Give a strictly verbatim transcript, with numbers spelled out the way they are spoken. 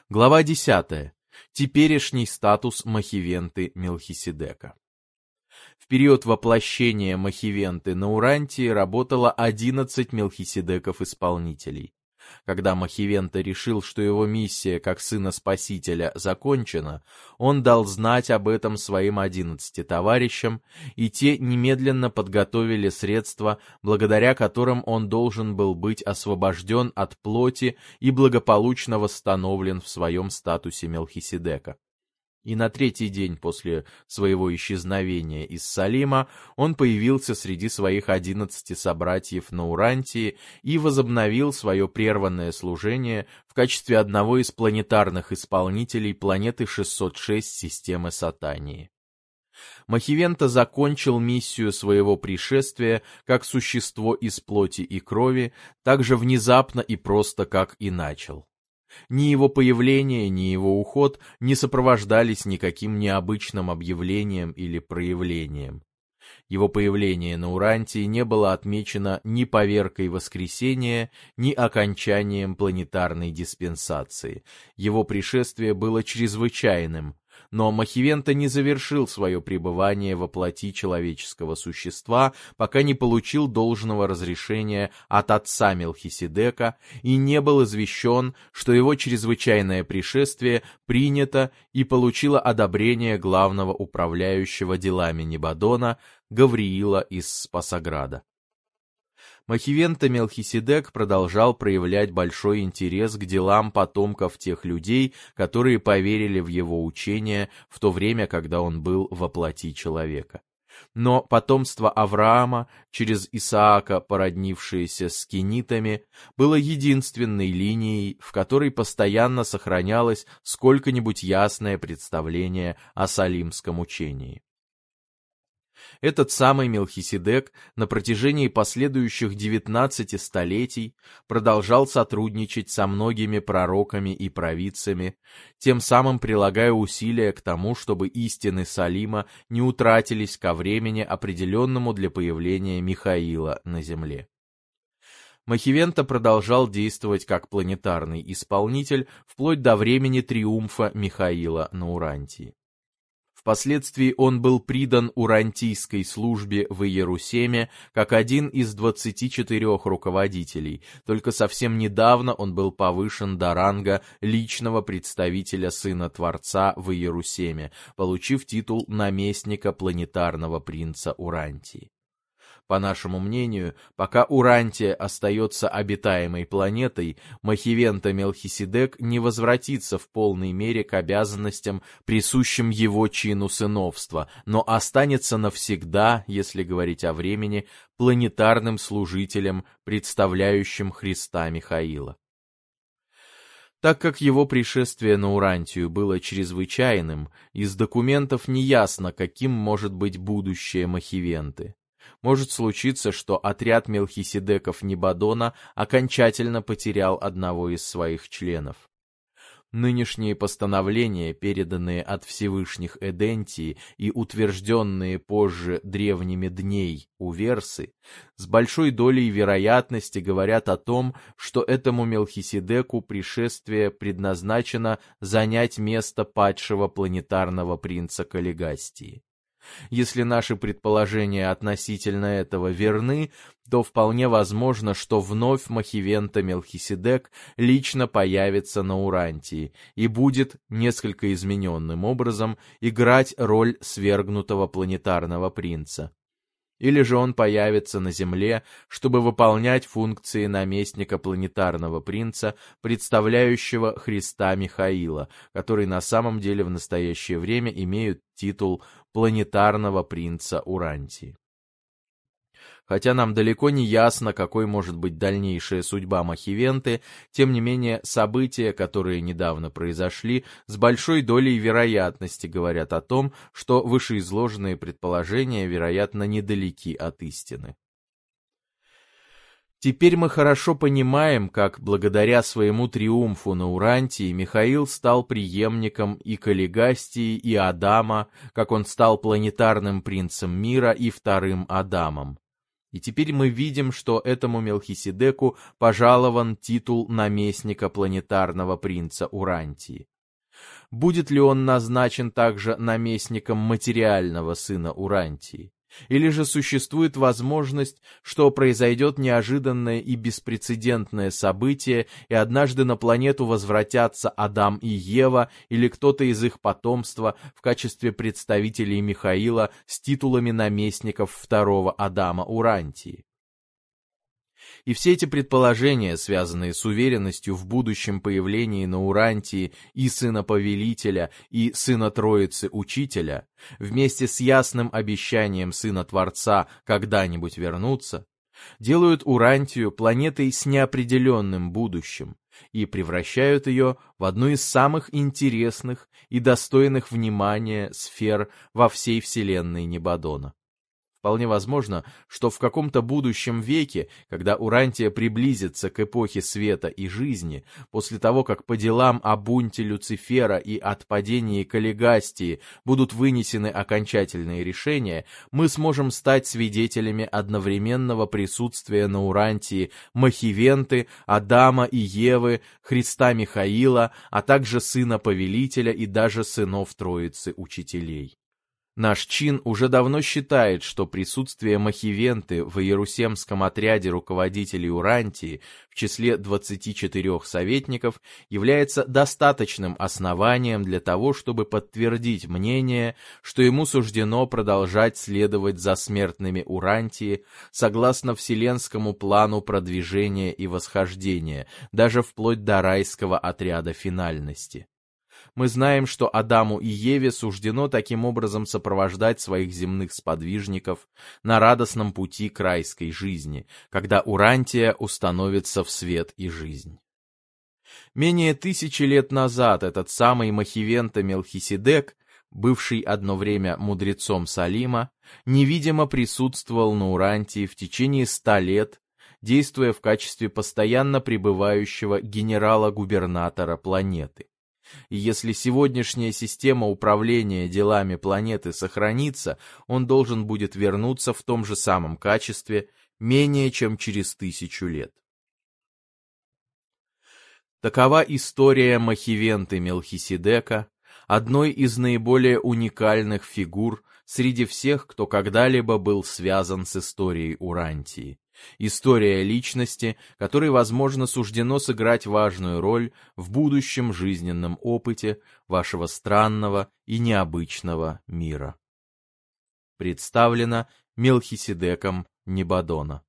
Глава десятая. Теперешний статус Махивенты Мелхиседека. В период воплощения Махивенты на Урантии работало одиннадцать Мелхиседеков-исполнителей. Когда Махивента решил, что его миссия как сына Спасителя закончена, он дал знать об этом своим одиннадцати товарищам, и те немедленно подготовили средства, благодаря которым он должен был быть освобожден от плоти и благополучно восстановлен в своем статусе Мелхиседека. И на третий день после своего исчезновения из Салима он появился среди своих одиннадцати собратьев на Урантии и возобновил свое прерванное служение в качестве одного из планетарных исполнителей планеты шестьсот шесть системы Сатании. Махивента закончил миссию своего пришествия как существо из плоти и крови, так же внезапно и просто, как и начал. Ни его появление, ни его уход не сопровождались никаким необычным объявлением или проявлением. Его появление на Урантии не было отмечено ни поверкой воскресения, ни окончанием планетарной диспенсации. Его пришествие было чрезвычайным, но Махивента не завершил свое пребывание во плоти человеческого существа, пока не получил должного разрешения от отца Мелхиседека и не был извещен, что его чрезвычайное пришествие принято и получило одобрение главного управляющего делами Небадона Гавриила из Спасограда. Махивента Мелхиседек продолжал проявлять большой интерес к делам потомков тех людей, которые поверили в его учение в то время, когда он был во плоти человека. Но потомство Авраама, через Исаака, породнившееся с кинитами, было единственной линией, в которой постоянно сохранялось сколько-нибудь ясное представление о салимском учении. Этот самый Мелхиседек на протяжении последующих девятнадцати столетий продолжал сотрудничать со многими пророками и провидцами, тем самым прилагая усилия к тому, чтобы истины Салима не утратились ко времени, определенному для появления Михаила на земле. Махивента продолжал действовать как планетарный исполнитель вплоть до времени триумфа Михаила на Урантии. Впоследствии он был придан урантийской службе в Иерусалиме как один из двадцати четырех руководителей, только совсем недавно он был повышен до ранга личного представителя Сына Творца в Иерусалиме, получив титул наместника планетарного принца Урантии. По нашему мнению, пока Урантия остается обитаемой планетой, Махивента Мелхиседек не возвратится в полной мере к обязанностям, присущим его чину сыновства, но останется навсегда, если говорить о времени, планетарным служителем, представляющим Христа Михаила. Так как его пришествие на Урантию было чрезвычайным, из документов неясно, каким может быть будущее Махивенты. Может случиться, что отряд Мелхиседеков Небадона окончательно потерял одного из своих членов. Нынешние постановления, переданные от Всевышних Эдентии и утвержденные позже древними дней Уверсы, с большой долей вероятности говорят о том, что этому Мелхиседеку пришествие предназначено занять место падшего планетарного принца Каллигастии. Если наши предположения относительно этого верны, то вполне возможно, что вновь Махивента Мелхиседек лично появится на Урантии и будет, несколько измененным образом, играть роль свергнутого планетарного принца. Или же он появится на Земле, чтобы выполнять функции наместника планетарного принца, представляющего Христа Михаила, который на самом деле в настоящее время имеют титул планетарного принца Урантии. Хотя нам далеко не ясно, какой может быть дальнейшая судьба Махивенты, тем не менее события, которые недавно произошли, с большой долей вероятности говорят о том, что вышеизложенные предположения, вероятно, недалеки от истины. Теперь мы хорошо понимаем, как благодаря своему триумфу на Урантии Михаил стал преемником и Каллигастии, и Адама, как он стал планетарным принцем мира и вторым Адамом. И теперь мы видим, что этому Мелхиседеку пожалован титул наместника планетарного принца Урантии. Будет ли он назначен также наместником материального сына Урантии? Или же существует возможность, что произойдет неожиданное и беспрецедентное событие, и однажды на планету возвратятся Адам и Ева или кто-то из их потомства в качестве представителей Михаила с титулами наместников второго Адама Урантии? И все эти предположения, связанные с уверенностью в будущем появлении на Урантии и Сына Повелителя, и Сына Троицы Учителя, вместе с ясным обещанием Сына Творца когда-нибудь вернуться, делают Урантию планетой с неопределенным будущим и превращают ее в одну из самых интересных и достойных внимания сфер во всей вселенной Небадона. Вполне возможно, что в каком-то будущем веке, когда Урантия приблизится к эпохе света и жизни, после того, как по делам о бунте Люцифера и отпадении Каллигастии будут вынесены окончательные решения, мы сможем стать свидетелями одновременного присутствия на Урантии Махивенты, Адама и Евы, Христа Михаила, а также Сына Повелителя и даже сынов Троицы Учителей. Наш чин уже давно считает, что присутствие Махивенты в Иерусемском отряде руководителей Урантии в числе двадцати четырёх советников является достаточным основанием для того, чтобы подтвердить мнение, что ему суждено продолжать следовать за смертными Урантии согласно вселенскому плану продвижения и восхождения, даже вплоть до райского отряда финальности. Мы знаем, что Адаму и Еве суждено таким образом сопровождать своих земных сподвижников на радостном пути к райской жизни, когда Урантия установится в свет и жизнь. Менее тысячи лет назад этот самый Махивента Мелхиседек, бывший одно время мудрецом Салима, невидимо присутствовал на Урантии в течение ста лет, действуя в качестве постоянно пребывающего генерала-губернатора планеты. И если сегодняшняя система управления делами планеты сохранится, он должен будет вернуться в том же самом качестве менее чем через тысячу лет. Такова история Махивенты Мелхиседека, одной из наиболее уникальных фигур среди всех, кто когда-либо был связан с историей Урантии. История личности, которой, возможно, суждено сыграть важную роль в будущем жизненном опыте вашего странного и необычного мира. Представлено Мелхиседеком Небадона.